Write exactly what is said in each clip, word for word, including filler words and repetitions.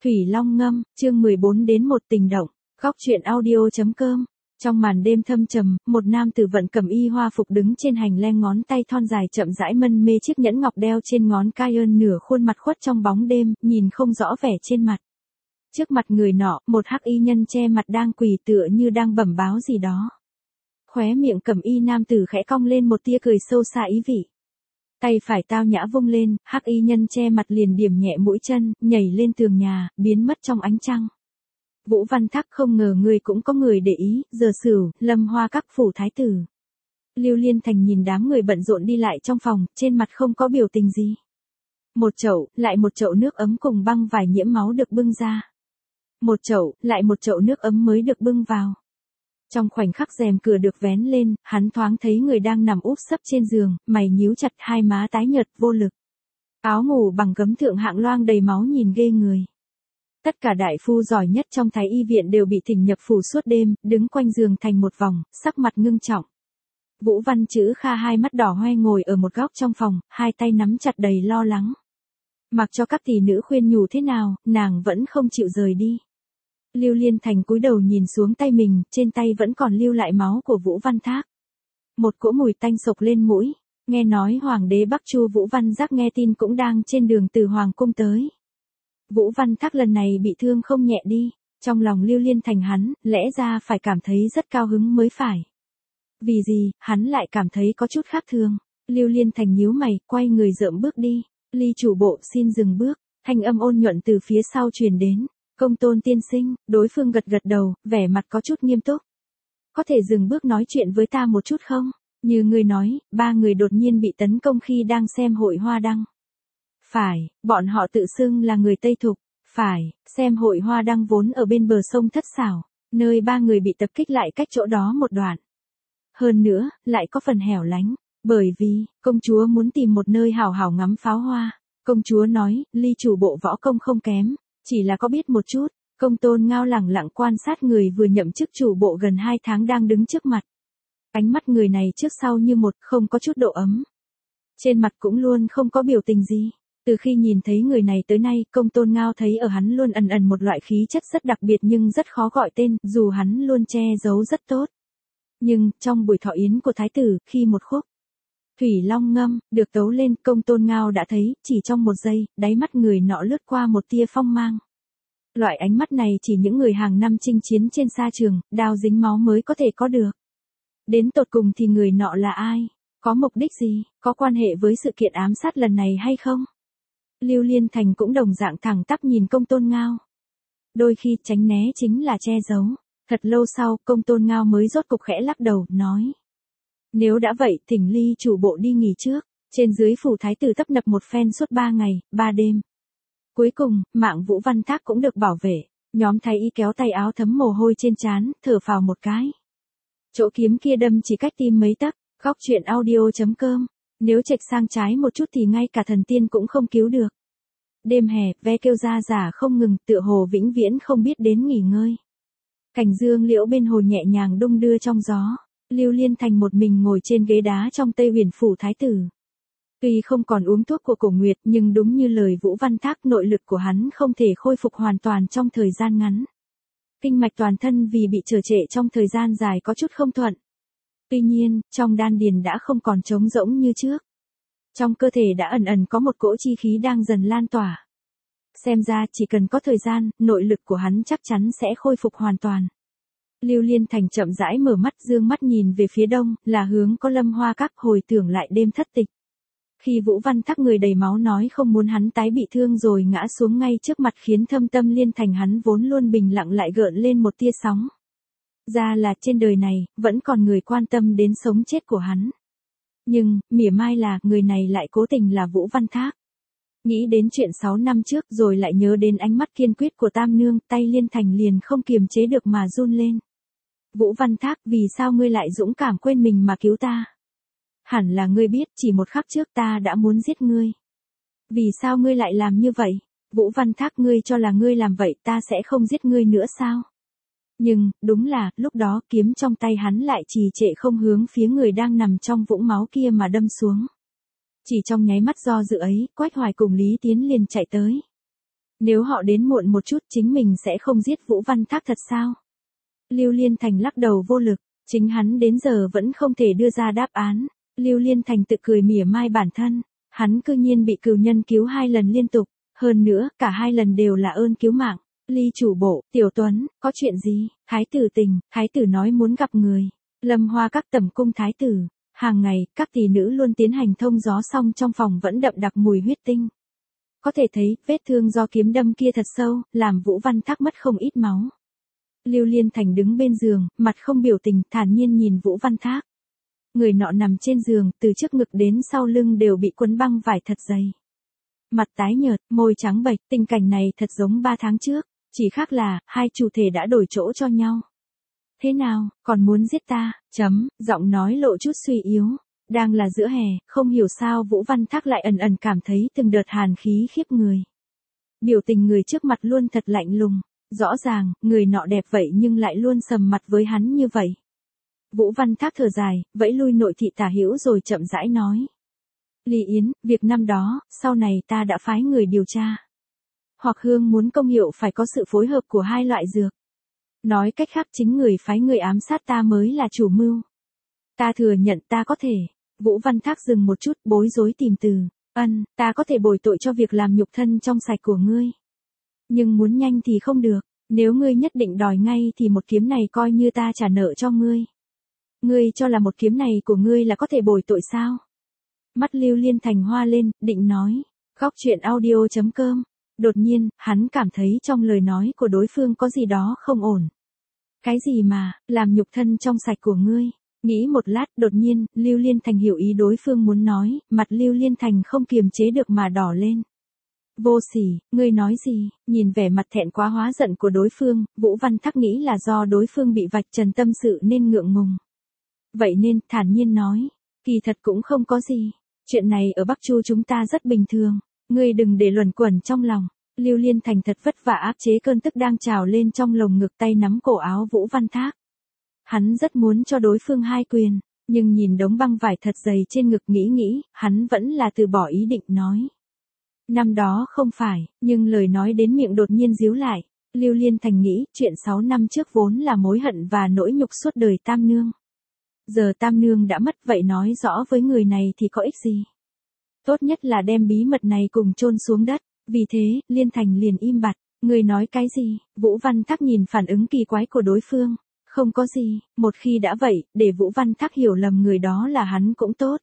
Thủy Long ngâm, chương mười bốn đến một tình động, góc truyện audio.com. Trong màn đêm thâm trầm, một nam tử vận cẩm y hoa phục đứng trên hành lang, ngón tay thon dài chậm rãi mân mê chiếc nhẫn ngọc đeo trên ngón cái, ơn nửa khuôn mặt khuất trong bóng đêm, nhìn không rõ vẻ trên mặt. Trước mặt người nọ, một hắc y nhân che mặt đang quỳ tựa như đang bẩm báo gì đó. Khóe miệng cẩm y nam tử khẽ cong lên một tia cười sâu xa ý vị. Tay phải tao nhã vung lên, hắc y nhân che mặt liền điểm nhẹ mũi chân, nhảy lên tường nhà, biến mất trong ánh trăng. Vũ Văn Thác, không ngờ ngươi cũng có người để ý, Giờ Sửu, Lâm Hoa các phủ thái tử. Lưu Liên Thành nhìn đám người bận rộn đi lại trong phòng, trên mặt không có biểu tình gì. Một chậu, lại một chậu nước ấm cùng băng vải nhiễm máu được bưng ra. Một chậu, lại một chậu nước ấm mới được bưng vào. Trong khoảnh khắc rèm cửa được vén lên, hắn thoáng thấy người đang nằm úp sấp trên giường, mày nhíu chặt, hai má tái nhợt vô lực. Áo ngủ bằng gấm thượng hạng loang đầy máu nhìn ghê người. Tất cả đại phu giỏi nhất trong thái y viện đều bị thỉnh nhập phủ suốt đêm, đứng quanh giường thành một vòng, sắc mặt ngưng trọng. Vũ Văn Chữ Kha hai mắt đỏ hoe ngồi ở một góc trong phòng, hai tay nắm chặt đầy lo lắng. Mặc cho các tỷ nữ khuyên nhủ thế nào, nàng vẫn không chịu rời đi. Lưu Liên Thành cúi đầu nhìn xuống tay mình, trên tay vẫn còn lưu lại máu của Vũ Văn Thác. Một cỗ mùi tanh sộc lên mũi, nghe nói Hoàng đế Bắc Chu Vũ Văn Giác nghe tin cũng đang trên đường từ Hoàng cung tới. Vũ Văn Thác lần này bị thương không nhẹ đi, trong lòng Lưu Liên Thành hắn, lẽ ra phải cảm thấy rất cao hứng mới phải. Vì gì, hắn lại cảm thấy có chút khác thường. Lưu Liên Thành nhíu mày, quay người dợm bước đi. Ly chủ bộ xin dừng bước, thanh âm ôn nhuận từ phía sau truyền đến. Công Tôn tiên sinh, đối phương gật gật đầu, vẻ mặt có chút nghiêm túc. Có thể dừng bước nói chuyện với ta một chút không? Như người nói, ba người đột nhiên bị tấn công khi đang xem hội hoa đăng. Phải, bọn họ tự xưng là người Tây Thục. Phải, xem hội hoa đăng vốn ở bên bờ sông Thất Xảo, nơi ba người bị tập kích lại cách chỗ đó một đoạn. Hơn nữa, lại có phần hẻo lánh, bởi vì, công chúa muốn tìm một nơi hào hào ngắm pháo hoa. Công chúa nói, Ly chủ bộ võ công không kém, chỉ là có biết một chút. Công Tôn Ngao lẳng lặng quan sát người vừa nhậm chức chủ bộ gần hai tháng đang đứng trước mặt. Ánh mắt người này trước sau như một, không có chút độ ấm. Trên mặt cũng luôn không có biểu tình gì. Từ khi nhìn thấy người này tới nay, Công Tôn Ngao thấy ở hắn luôn ẩn ẩn một loại khí chất rất đặc biệt nhưng rất khó gọi tên, dù hắn luôn che giấu rất tốt. Nhưng, trong buổi thọ yến của thái tử, khi một khúc Thủy Long ngâm được tấu lên, Công Tôn Ngao đã thấy, chỉ trong một giây, đáy mắt người nọ lướt qua một tia phong mang. Loại ánh mắt này chỉ những người hàng năm chinh chiến trên sa trường, đao dính máu mới có thể có được. Đến tột cùng thì người nọ là ai? Có mục đích gì? Có quan hệ với sự kiện ám sát lần này hay không? Lưu Liên Thành cũng đồng dạng thẳng tắp nhìn Công Tôn Ngao. Đôi khi tránh né chính là che giấu. Thật lâu sau, Công Tôn Ngao mới rốt cục khẽ lắc đầu, nói. Nếu đã vậy, thỉnh Ly chủ bộ đi nghỉ trước. Trên dưới phủ thái tử tấp nập một phen suốt ba ngày, ba đêm. Cuối cùng, mạng Vũ Văn Thác cũng được bảo vệ. Nhóm thái y kéo tay áo thấm mồ hôi trên trán, thở phào một cái. Chỗ kiếm kia đâm chỉ cách tim mấy tấc. Góc truyện audio.com. Nếu chệch sang trái một chút thì ngay cả thần tiên cũng không cứu được. Đêm hè, ve kêu ra giả không ngừng, tựa hồ vĩnh viễn không biết đến nghỉ ngơi. Cành dương liễu bên hồ nhẹ nhàng đung đưa trong gió. Lưu Liên Thành một mình ngồi trên ghế đá trong Tây Huyền phủ thái tử. Tuy không còn uống thuốc của Cổ Nguyệt, nhưng đúng như lời Vũ Văn Thác, nội lực của hắn không thể khôi phục hoàn toàn trong thời gian ngắn. Kinh mạch toàn thân vì bị trở trệ trong thời gian dài có chút không thuận. Tuy nhiên, trong đan điền đã không còn trống rỗng như trước. Trong cơ thể đã ẩn ẩn có một cỗ chi khí đang dần lan tỏa. Xem ra chỉ cần có thời gian, nội lực của hắn chắc chắn sẽ khôi phục hoàn toàn. Lưu Liên Thành chậm rãi mở mắt, dương mắt nhìn về phía đông, là hướng có Lâm Hoa các, hồi tưởng lại đêm thất tịch. Khi Vũ Văn Thác người đầy máu nói không muốn hắn tái bị thương rồi ngã xuống ngay trước mặt, khiến thâm tâm Liên Thành hắn vốn luôn bình lặng lại gợn lên một tia sóng. Ra là trên đời này, vẫn còn người quan tâm đến sống chết của hắn. Nhưng, mỉa mai là, người này lại cố tình là Vũ Văn Thác. Nghĩ đến chuyện sáu năm trước rồi lại nhớ đến ánh mắt kiên quyết của Tam Nương, tay Liên Thành liền không kiềm chế được mà run lên. Vũ Văn Thác, vì sao ngươi lại dũng cảm quên mình mà cứu ta? Hẳn là ngươi biết, chỉ một khắc trước ta đã muốn giết ngươi. Vì sao ngươi lại làm như vậy? Vũ Văn Thác, ngươi cho là ngươi làm vậy ta sẽ không giết ngươi nữa sao? Nhưng, đúng là, lúc đó kiếm trong tay hắn lại trì trệ không hướng phía người đang nằm trong vũng máu kia mà đâm xuống. Chỉ trong nháy mắt do dự ấy, Quách Hoài cùng Lý Tiến liền chạy tới. Nếu họ đến muộn một chút chính mình sẽ không giết Vũ Văn Thác thật sao? Lưu Liên Thành lắc đầu vô lực, chính hắn đến giờ vẫn không thể đưa ra đáp án. Lưu Liên Thành tự cười mỉa mai bản thân, hắn cư nhiên bị cừu nhân cứu hai lần liên tục, hơn nữa, cả hai lần đều là ơn cứu mạng. Ly chủ bộ, Tiểu Tuấn, có chuyện gì? Thái tử tình, thái tử nói muốn gặp người. Lâm Hoa các tẩm cung thái tử, hàng ngày, các tỷ nữ luôn tiến hành thông gió xong trong phòng vẫn đậm đặc mùi huyết tinh. Có thể thấy, vết thương do kiếm đâm kia thật sâu, làm Vũ Văn Thác mất không ít máu. Lưu Liên Thành đứng bên giường, mặt không biểu tình, thản nhiên nhìn Vũ Văn Thác. Người nọ nằm trên giường, từ trước ngực đến sau lưng đều bị quấn băng vải thật dày. Mặt tái nhợt, môi trắng bệch, tình cảnh này thật giống ba tháng trước, chỉ khác là, hai chủ thể đã đổi chỗ cho nhau. Thế nào, còn muốn giết ta, chấm, giọng nói lộ chút suy yếu. Đang là giữa hè, không hiểu sao Vũ Văn Thác lại ẩn ẩn cảm thấy từng đợt hàn khí khiếp người. Biểu tình người trước mặt luôn thật lạnh lùng, rõ ràng, người nọ đẹp vậy nhưng lại luôn sầm mặt với hắn như vậy. Vũ Văn Thác thở dài, vẫy lui nội thị tả hữu rồi chậm rãi nói. Lý Yến, việc năm đó, sau này ta đã phái người điều tra. Hoặc Hương muốn công hiệu phải có sự phối hợp của hai loại dược. Nói cách khác chính người phái người ám sát ta mới là chủ mưu. Ta thừa nhận ta có thể. Vũ Văn Thác dừng một chút, bối rối tìm từ. Ân, ta có thể bồi tội cho việc làm nhục thân trong sạch của ngươi. Nhưng muốn nhanh thì không được, nếu ngươi nhất định đòi ngay thì một kiếm này coi như ta trả nợ cho ngươi. Ngươi cho là một kiếm này của ngươi là có thể bồi tội sao? Mắt Lưu Liên Thành hoa lên, định nói. Góc truyện audio chấm com. Đột nhiên, hắn cảm thấy trong lời nói của đối phương có gì đó không ổn. Cái gì mà, làm nhục thân trong sạch của ngươi? Nghĩ một lát, đột nhiên, Lưu Liên Thành hiểu ý đối phương muốn nói, mặt Lưu Liên Thành không kiềm chế được mà đỏ lên. Vô sỉ, ngươi nói gì? Nhìn vẻ mặt thẹn quá hóa giận của đối phương, Vũ Văn Thác nghĩ là do đối phương bị vạch trần tâm sự nên ngượng ngùng. Vậy nên, thản nhiên nói, kỳ thật cũng không có gì. Chuyện này ở Bắc Chu chúng ta rất bình thường, ngươi đừng để luẩn quẩn trong lòng. Lưu Liên Thành thật vất vả áp chế cơn tức đang trào lên trong lồng ngực, tay nắm cổ áo Vũ Văn Thác. Hắn rất muốn cho đối phương hai quyền, nhưng nhìn đống băng vải thật dày trên ngực nghĩ nghĩ, hắn vẫn là từ bỏ ý định nói. Năm đó không phải, nhưng lời nói đến miệng đột nhiên díu lại. Lưu Liên Thành nghĩ, chuyện sáu năm trước vốn là mối hận và nỗi nhục suốt đời Tam Nương. Giờ Tam Nương đã mất, vậy nói rõ với người này thì có ích gì? Tốt nhất là đem bí mật này cùng chôn xuống đất. Vì thế, Liên Thành liền im bặt. Người nói cái gì? Vũ Văn Thác nhìn phản ứng kỳ quái của đối phương. Không có gì, một khi đã vậy, để Vũ Văn Thác hiểu lầm người đó là hắn cũng tốt.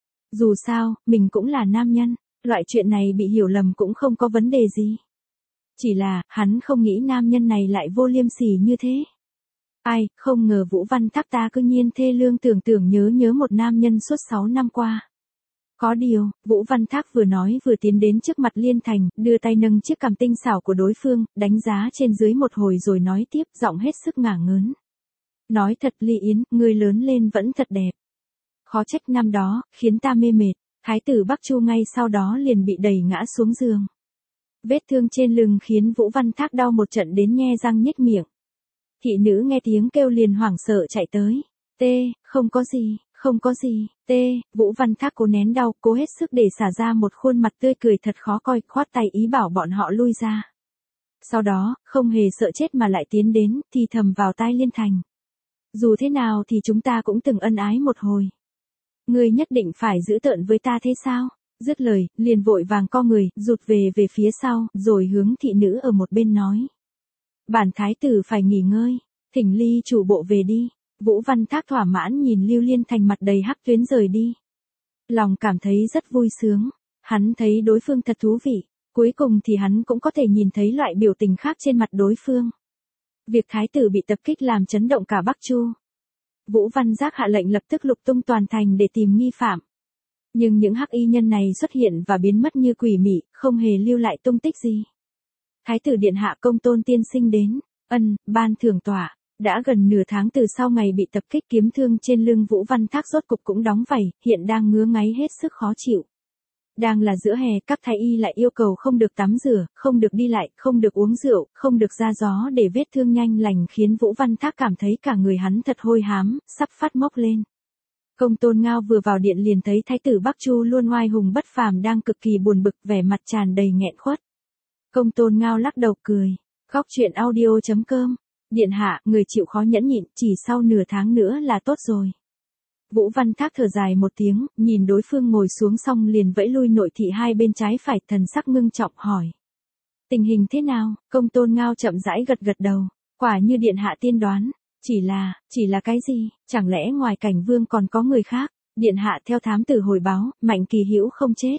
Dù sao, mình cũng là nam nhân, loại chuyện này bị hiểu lầm cũng không có vấn đề gì. Chỉ là, hắn không nghĩ nam nhân này lại vô liêm sỉ như thế. Ai, không ngờ Vũ Văn Thác ta cư nhiên thê lương tưởng tưởng nhớ nhớ một nam nhân suốt sáu năm qua. Có điều, Vũ Văn Thác vừa nói vừa tiến đến trước mặt Liên Thành, đưa tay nâng chiếc cằm tinh xảo của đối phương, đánh giá trên dưới một hồi rồi nói tiếp, giọng hết sức ngả ngớn. Nói thật Ly Yến, ngươi lớn lên vẫn thật đẹp. Khó trách năm đó, khiến ta mê mệt, thái tử Bắc Chu ngay sau đó liền bị đẩy ngã xuống giường. Vết thương trên lưng khiến Vũ Văn Thác đau một trận đến nhe răng nhếch miệng. Thị nữ nghe tiếng kêu liền hoảng sợ chạy tới. Tê, không có gì, không có gì, tê, Vũ Văn Thác cố nén đau, cố hết sức để xả ra một khuôn mặt tươi cười thật khó coi, khoát tay ý bảo bọn họ lui ra. Sau đó, không hề sợ chết mà lại tiến đến, thì thầm vào tai Liên Thành. Dù thế nào thì chúng ta cũng từng ân ái một hồi. Ngươi nhất định phải giữ tợn với ta thế sao? Dứt lời, liền vội vàng co người, rụt về về phía sau, rồi hướng thị nữ ở một bên nói. Bản thái tử phải nghỉ ngơi, thỉnh Ly chủ bộ về đi. Vũ Văn Thác thỏa mãn nhìn Lưu Liên Thành mặt đầy hắc tuyến rời đi. Lòng cảm thấy rất vui sướng, hắn thấy đối phương thật thú vị, cuối cùng thì hắn cũng có thể nhìn thấy loại biểu tình khác trên mặt đối phương. Việc thái tử bị tập kích làm chấn động cả Bắc Chu. Vũ Văn Giác hạ lệnh lập tức lục tung toàn thành để tìm nghi phạm. Nhưng những hắc y nhân này xuất hiện và biến mất như quỷ mị, không hề lưu lại tung tích gì. Thái tử điện hạ Công Tôn tiên sinh đến, ân, ban thưởng tỏa. Đã gần nửa tháng từ sau ngày bị tập kích, kiếm thương trên lưng Vũ Văn Thác rốt cục cũng đóng vảy, hiện đang ngứa ngáy hết sức khó chịu. Đang là giữa hè, các thái y lại yêu cầu không được tắm rửa, không được đi lại, không được uống rượu, không được ra gió để vết thương nhanh lành, khiến Vũ Văn Thác cảm thấy cả người hắn thật hôi hám, sắp phát mốc lên. Công Tôn Ngao vừa vào điện liền thấy thái tử Bắc Chu luôn oai hùng bất phàm đang cực kỳ buồn bực, vẻ mặt tràn đầy nghẹn khuất. Công Tôn Ngao lắc đầu cười. Góc truyện audio chấm com. Điện hạ, người chịu khó nhẫn nhịn, chỉ sau nửa tháng nữa là tốt rồi. Vũ Văn Thác thở dài một tiếng, nhìn đối phương ngồi xuống xong liền vẫy lui nội thị hai bên trái phải, thần sắc ngưng trọng hỏi. Tình hình thế nào? Công Tôn Ngao chậm rãi gật gật đầu. Quả như điện hạ tiên đoán. Chỉ là, chỉ là cái gì? Chẳng lẽ ngoài Cảnh Vương còn có người khác? Điện hạ theo thám tử hồi báo, Mạnh Kỳ Hữu không chết.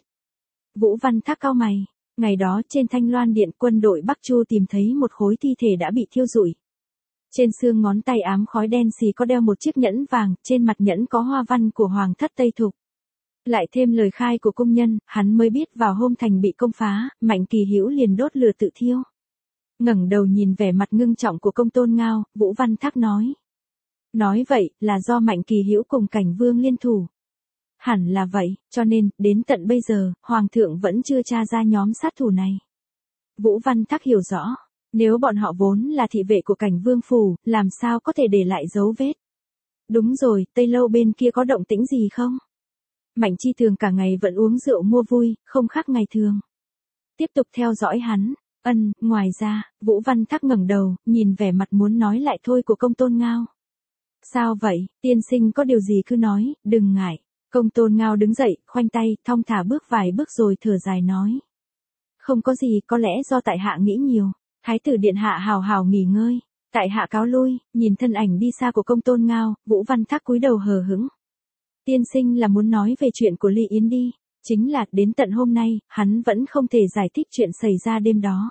Vũ Văn Thác cau mày. Ngày đó trên Thanh Loan Điện, quân đội Bắc Chu tìm thấy một khối thi thể đã bị thiêu rụi. Trên xương ngón tay ám khói đen xì có đeo một chiếc nhẫn vàng, trên mặt nhẫn có hoa văn của Hoàng thất Tây Thục. Lại thêm lời khai của công nhân, hắn mới biết vào hôm thành bị công phá, Mạnh Kỳ Hữu liền đốt lửa tự thiêu. Ngẩng đầu nhìn vẻ mặt ngưng trọng của Công Tôn Ngao, Vũ Văn Thác nói. Nói vậy, là do Mạnh Kỳ Hữu cùng Cảnh Vương liên thủ. Hẳn là vậy, cho nên, đến tận bây giờ, Hoàng thượng vẫn chưa tra ra nhóm sát thủ này. Vũ Văn Thác hiểu rõ, nếu bọn họ vốn là thị vệ của Cảnh Vương phủ, làm sao có thể để lại dấu vết. Đúng rồi, Tây Lâu bên kia có động tĩnh gì không? Mạnh Chi Thường cả ngày vẫn uống rượu mua vui, không khác ngày thường. Tiếp tục theo dõi hắn. Ân, ngoài ra, Vũ Văn Thác ngẩng đầu, nhìn vẻ mặt muốn nói lại thôi của Công Tôn Ngao. Sao vậy, tiên sinh có điều gì cứ nói, đừng ngại. Công Tôn Ngao đứng dậy, khoanh tay, thong thả bước vài bước rồi thở dài nói. Không có gì, có lẽ do tại hạ nghĩ nhiều. Thái tử điện hạ hào hào nghỉ ngơi. Tại hạ cáo lui, nhìn thân ảnh đi xa của Công Tôn Ngao, Vũ Văn Thác cúi đầu hờ hững. Tiên sinh là muốn nói về chuyện của Ly Yến đi. Chính là, đến tận hôm nay, hắn vẫn không thể giải thích chuyện xảy ra đêm đó.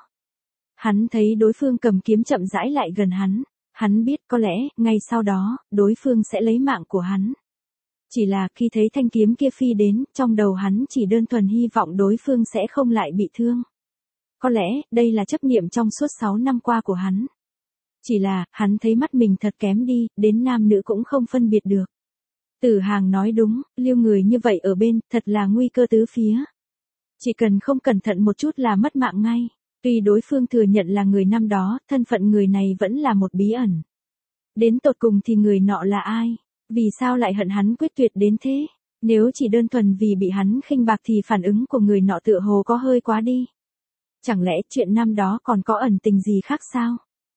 Hắn thấy đối phương cầm kiếm chậm rãi lại gần hắn. Hắn biết có lẽ, ngay sau đó, đối phương sẽ lấy mạng của hắn. Chỉ là khi thấy thanh kiếm kia phi đến, trong đầu hắn chỉ đơn thuần hy vọng đối phương sẽ không lại bị thương. Có lẽ, đây là chấp niệm trong suốt sáu năm qua của hắn. Chỉ là, hắn thấy mắt mình thật kém đi, đến nam nữ cũng không phân biệt được. Tử Hàng nói đúng, lưu người như vậy ở bên, thật là nguy cơ tứ phía. Chỉ cần không cẩn thận một chút là mất mạng ngay. Tuy đối phương thừa nhận là người năm đó, thân phận người này vẫn là một bí ẩn. Đến tột cùng thì người nọ là ai? Vì sao lại hận hắn quyết tuyệt đến thế? Nếu chỉ đơn thuần vì bị hắn khinh bạc thì phản ứng của người nọ tựa hồ có hơi quá đi. Chẳng lẽ chuyện năm đó còn có ẩn tình gì khác sao?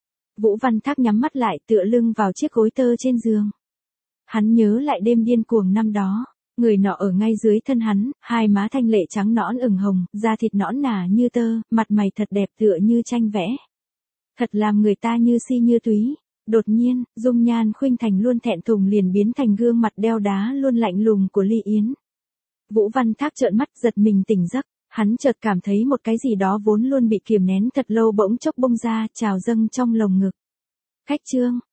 Vũ Văn Thác nhắm mắt lại tựa lưng vào chiếc gối tơ trên giường. Hắn nhớ lại đêm điên cuồng năm đó. Người nọ ở ngay dưới thân hắn, hai má thanh lệ trắng nõn ửng hồng, da thịt nõn nà như tơ, mặt mày thật đẹp tựa như tranh vẽ. Thật làm người ta như si như túy. Đột nhiên, dung nhan khuynh thành luôn thẹn thùng liền biến thành gương mặt đeo đá luôn lạnh lùng của Ly Yến. Vũ Văn Thác trợn mắt giật mình tỉnh giấc, hắn chợt cảm thấy một cái gì đó vốn luôn bị kiềm nén thật lâu bỗng chốc bung ra, trào dâng trong lồng ngực. Khách trương,